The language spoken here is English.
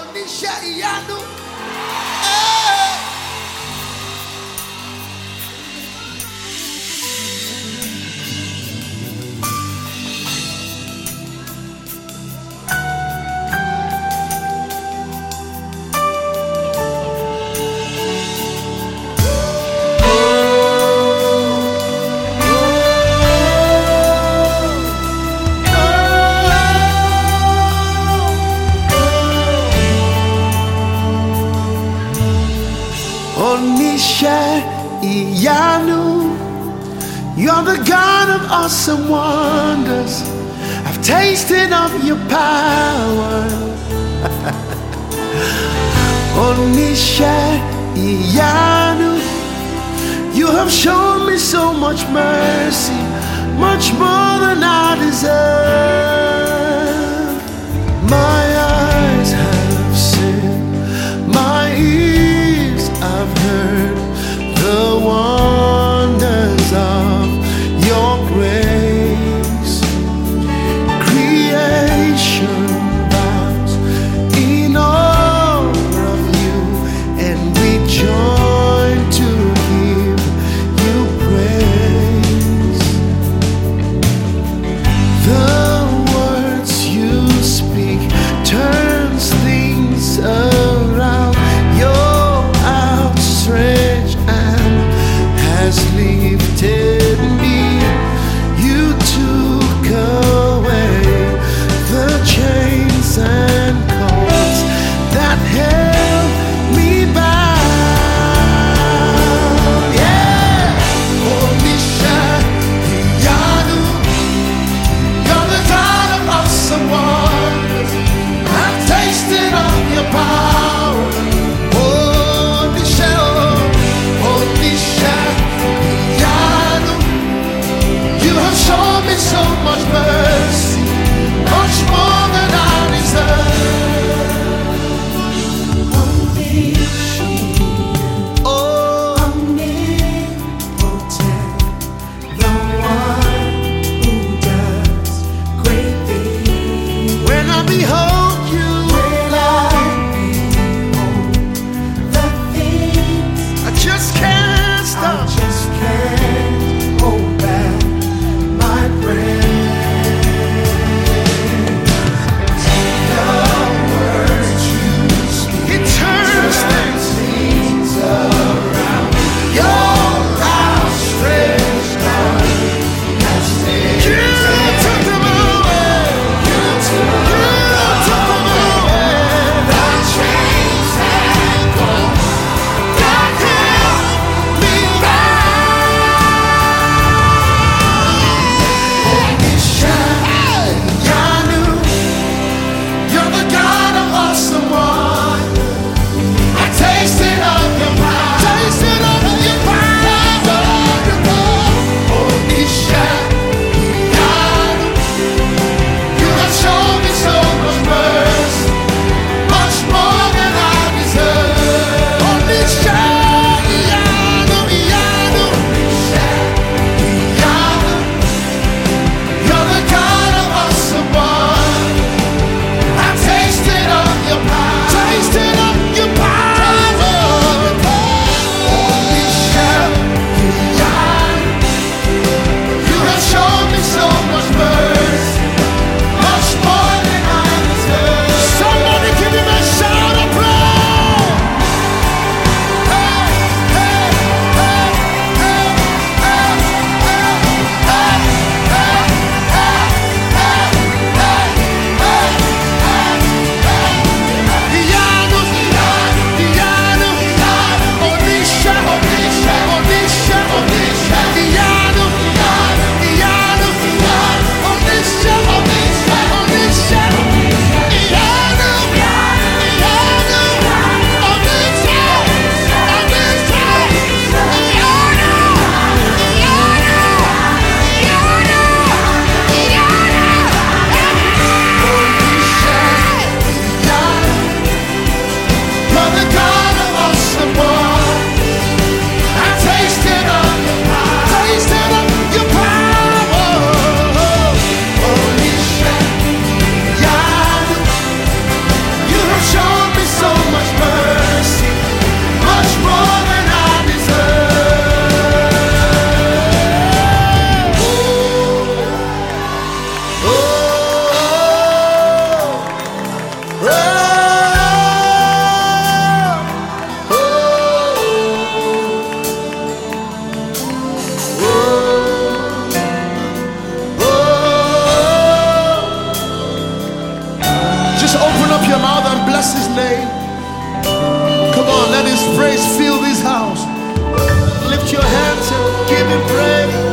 Nishayanu. Onishayanu, you're the God of awesome wonders. I've tasted of your power. Onishayanu, you have shown me so much mercy, much more than I deserve. My eyes have seen, my ears I've heard the wonders of your grace. Creation bows in awe of you, and we join to give you praise. The words you speak turns things around. Your outstretched hand has lifted me. You took away the chains and cords that held me bound. Yeah, Onishayanu, you're the God of awesome wonders. I've tasted of your power. Onishayanu, you have shown me so much mercy, much more than I deserve. Oh, omnipotent, the one who does great things. When I behold you, the things I just can't stop. I just can't hold back my breath. The words you speak, it turns things around. Your outstretched arm has taken. You took them away. You took Just open up your mouth and bless his name. Come on, let his praise fill this house. Lift your hands and give him praise.